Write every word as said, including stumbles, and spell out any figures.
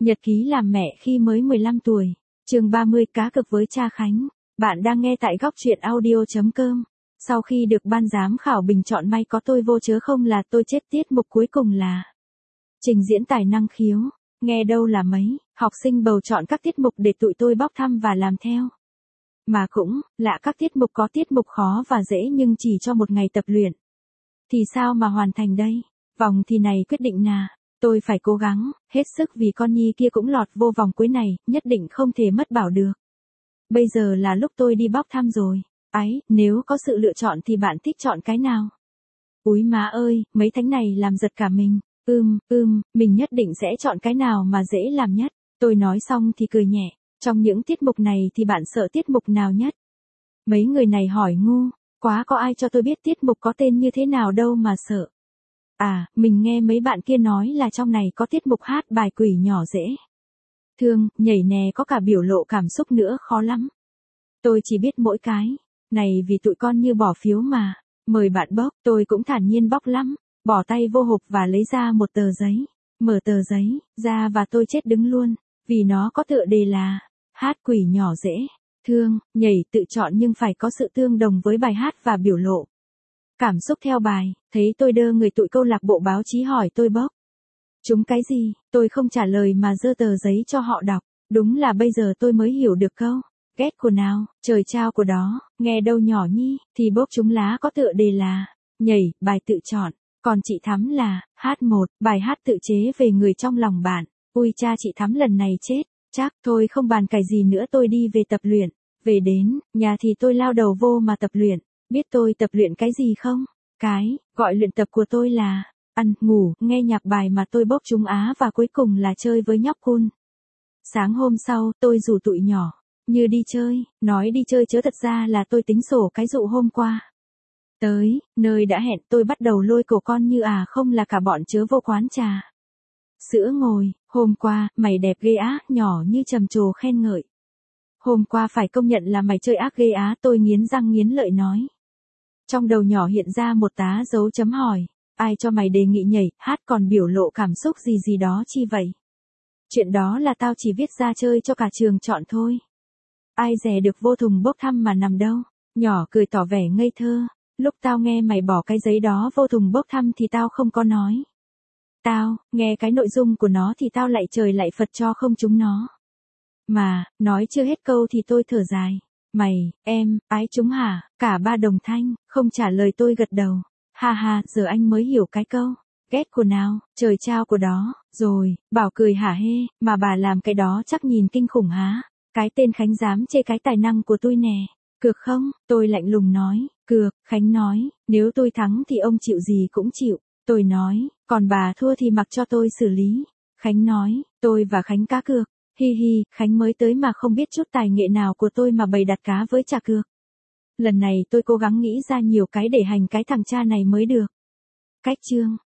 Nhật ký làm mẹ khi mới mười lăm tuổi. Chương ba mươi cá cược với cha Khánh. Bạn đang nghe tại góc truyện audio chấm com. Sau khi được ban giám khảo bình chọn may có tôi vô chớ không là tôi chết, tiết mục cuối cùng là trình diễn tài năng khiếu. Nghe đâu là mấy, học sinh bầu chọn các tiết mục để tụi tôi bóc thăm và làm theo. Mà cũng, lạ các tiết mục có tiết mục khó và dễ nhưng chỉ cho một ngày tập luyện. Thì sao mà hoàn thành đây? Vòng thi này quyết định nà. Tôi phải cố gắng, hết sức vì con Nhi kia cũng lọt vô vòng cuối này, nhất định không thể mất bảo được. Bây giờ là lúc tôi đi bóc thăm rồi. Ấy, nếu có sự lựa chọn thì bạn thích chọn cái nào? Úi má ơi, mấy thánh này làm giật cả mình. Ưm, ưm, mình nhất định sẽ chọn cái nào mà dễ làm nhất. Tôi nói xong thì cười nhẹ. Trong những tiết mục này thì bạn sợ tiết mục nào nhất? Mấy người này hỏi ngu, quá có ai cho tôi biết tiết mục có tên như thế nào đâu mà sợ. À, mình nghe mấy bạn kia nói là trong này có tiết mục hát bài quỷ nhỏ dễ thương, nhảy nè, có cả biểu lộ cảm xúc nữa, khó lắm. Tôi chỉ biết mỗi cái này vì tụi con như bỏ phiếu mà. Mời bạn bóc, tôi cũng thản nhiên bóc lắm. Bỏ tay vô hộp và lấy ra một tờ giấy. Mở tờ giấy ra và tôi chết đứng luôn. Vì nó có tựa đề là hát quỷ nhỏ dễ thương, nhảy tự chọn nhưng phải có sự tương đồng với bài hát và biểu lộ cảm xúc theo bài. Thấy tôi đơ người, tụi câu lạc bộ báo chí hỏi tôi bóc chúng cái gì, tôi không trả lời mà giơ tờ giấy cho họ đọc. Đúng là bây giờ tôi mới hiểu được câu ghét của nào, trời trao của đó, nghe đâu nhỏ nhi, thì bốc chúng lá có tựa đề là nhảy, bài tự chọn. Còn chị Thắm là hát một, bài hát tự chế về người trong lòng bạn. Ui cha, chị Thắm lần này chết. Chắc thôi không bàn cãi gì nữa, tôi đi về tập luyện. Về đến nhà thì tôi lao đầu vô mà tập luyện. Biết tôi tập luyện cái gì không? Cái gọi luyện tập của tôi là ăn, ngủ, nghe nhạc bài mà tôi bốc chúng á, và cuối cùng là chơi với nhóc cun. Sáng hôm sau, tôi rủ tụi nhỏ như đi chơi, nói đi chơi chớ thật ra là tôi tính sổ cái dụ hôm qua. Tới nơi đã hẹn, tôi bắt đầu lôi cổ con Như à không là cả bọn chớ vô quán trà sữa ngồi. Hôm qua, mày đẹp ghê á, nhỏ Như trầm trồ khen ngợi. Hôm qua phải công nhận là mày chơi ác ghê á, tôi nghiến răng nghiến lợi nói. Trong đầu nhỏ hiện ra một tá dấu chấm hỏi. Ai cho mày đề nghị nhảy, hát còn biểu lộ cảm xúc gì gì đó chi vậy? Chuyện đó là tao chỉ viết ra chơi cho cả trường chọn thôi. Ai dè được vô thùng bốc thăm mà nằm đâu. Nhỏ cười tỏ vẻ ngây thơ. Lúc tao nghe mày bỏ cái giấy đó vô thùng bốc thăm thì tao không có nói. Tao, nghe cái nội dung của nó thì tao lạy trời lạy Phật cho không trúng nó. Mà, nói chưa hết câu thì tôi thở dài. Mày, em, ái chúng hả? Cả ba đồng thanh, không trả lời tôi gật đầu. Ha ha, giờ anh mới hiểu cái câu ghét của nào, trời trao của đó. Rồi, bảo cười hả hê, mà bà làm cái đó chắc nhìn kinh khủng há. Cái tên Khánh dám chê cái tài năng của tôi nè. Cược không? Tôi lạnh lùng nói. Cược. Khánh nói, nếu tôi thắng thì ông chịu gì cũng chịu. Tôi nói, còn bà thua thì mặc cho tôi xử lý. Khánh nói, tôi và Khánh cá cược. Hi hi, Khánh mới tới mà không biết chút tài nghệ nào của tôi mà bày đặt cá với trả cược. Lần này tôi cố gắng nghĩ ra nhiều cái để hành cái thằng cha này mới được. Cách chương.